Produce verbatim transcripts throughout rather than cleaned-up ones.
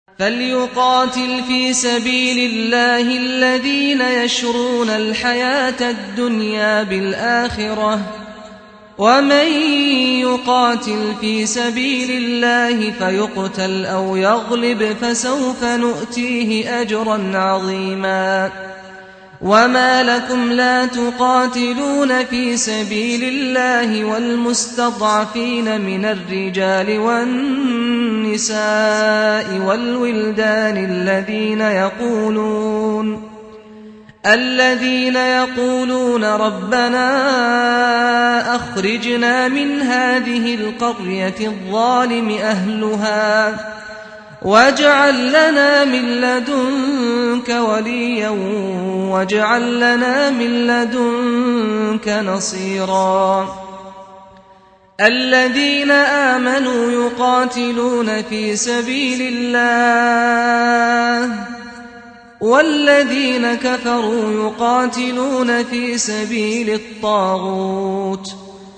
فليقاتل في سبيل الله الذين يشرون الحياة الدنيا بالآخرة ومن يقاتل في سبيل الله فيقتل أو يغلب فسوف نؤتيه أجرا عظيما وما لكم لا تقاتلون في سبيل الله والمستضعفين من الرجال والنساء والولدان الذين يقولون الذين يقولون ربنا أخرجنا من هذه القرية الظالم أهلها واجعل لنا من لدنك وليا واجعل لنا من لدنك نصيرا الذين آمنوا يقاتلون في سبيل الله والذين كفروا يقاتلون في سبيل الطاغوت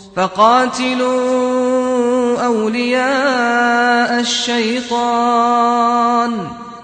فقاتلوا أولياء الشيطان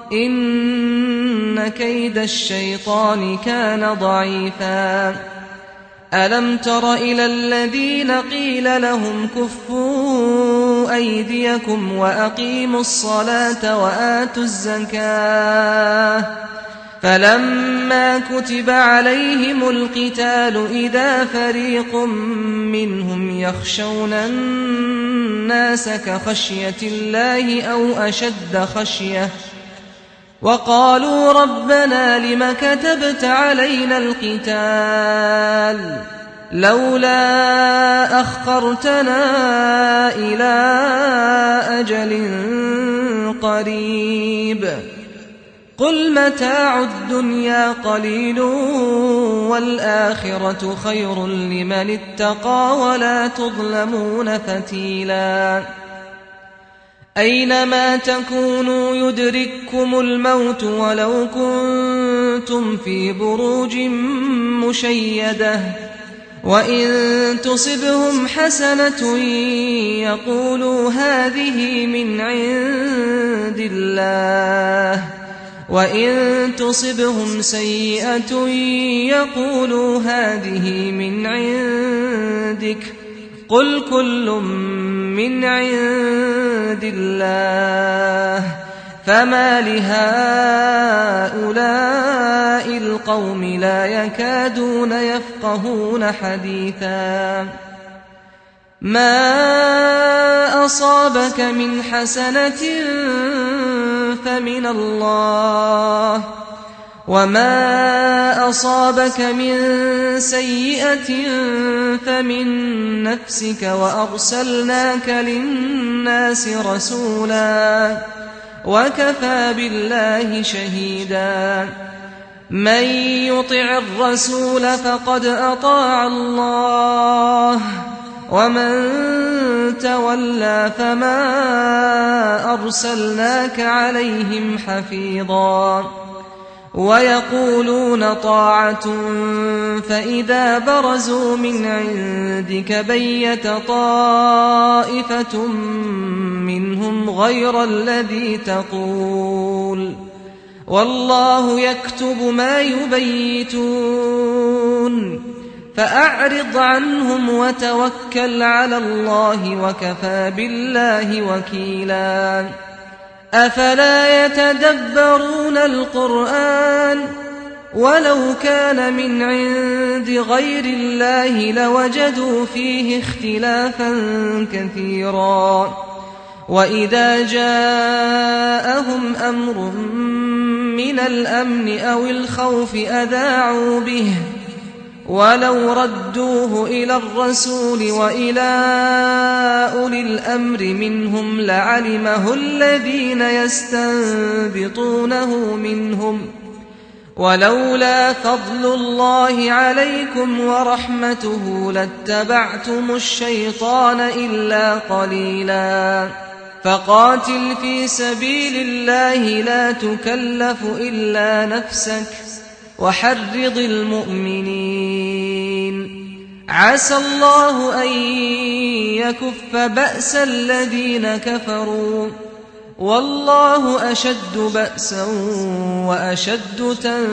إن كيد الشيطان كان ضعيفا ألم تر إلى الذين قيل لهم كفوا أيديكم وأقيموا الصلاة وآتوا الزكاة فلما كتب عليهم القتال إذا فريق منهم يخشون الناس كخشية الله أو أشد خشية وقالوا ربنا لم كتبت علينا القتال لولا أخرتنا إلى أجل قريب قل متاع الدنيا قليل والآخرة خير لمن اتقى ولا تظلمون فتيلا أينما تكونوا يدرككم الموت ولو كنتم في بروج مشيدة وإن تصبهم حسنة يقولوا هذه من عند الله وإن تصبهم سيئة يقولوا هذه من عندك قل كل من عند الله فما لهؤلاء القوم لا يكادون يفقهون حديثا ما أصابك من حسنة فمن الله وما أصابك من سيئة فمن نفسك وأرسلناك للناس رسولا وكفى بالله شهيدا من يطع الرسول فقد أطاع الله ومن تولى فما أرسلناك عليهم حفيظا ويقولون طاعة فإذا برزوا من عندك بيت طائفة منهم غير الذي تقول والله يكتب ما يبيتون فأعرض عنهم وتوكل على الله وكفى بالله وكيلا أفلا يتدبرون القرآن ولو كان من عند غير الله لوجدوا فيه اختلافا كثيرا وإذا جاءهم أمر من الأمن أو الخوف أذاعوا به ولو ردوه إلى الرسول وإلى أولي الأمر منهم لعلمه الذين يستنبطونه منهم ولولا فضل الله عليكم ورحمته لاتبعتم الشيطان إلا قليلا فقاتل في سبيل الله لا تكلف إلا نفسك وحرض المؤمنين عسى الله أن يكف بأس الذين كفروا والله أشد بأسا وأشد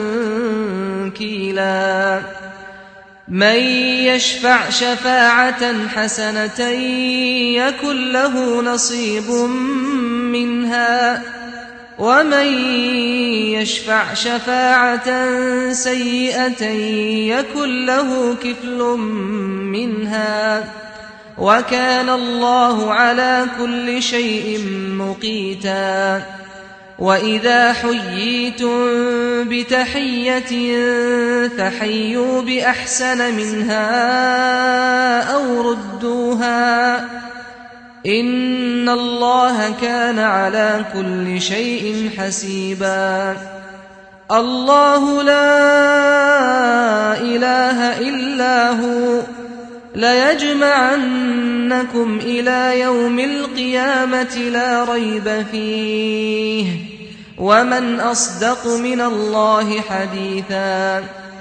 تنكيلا من يشفع شفاعة حسنة يكن له نصيب منها ومن يشفع شفاعة سيئة يكن له كفل منها وكان الله على كل شيء مقيتا وإذا حييتم بتحية فحيوا بأحسن منها أو ردوها إن الله كان على كل شيء حسيبا الله لا إله إلا هو ليجمعنكم إلى يوم القيامة لا ريب فيه ومن أصدق من الله حديثا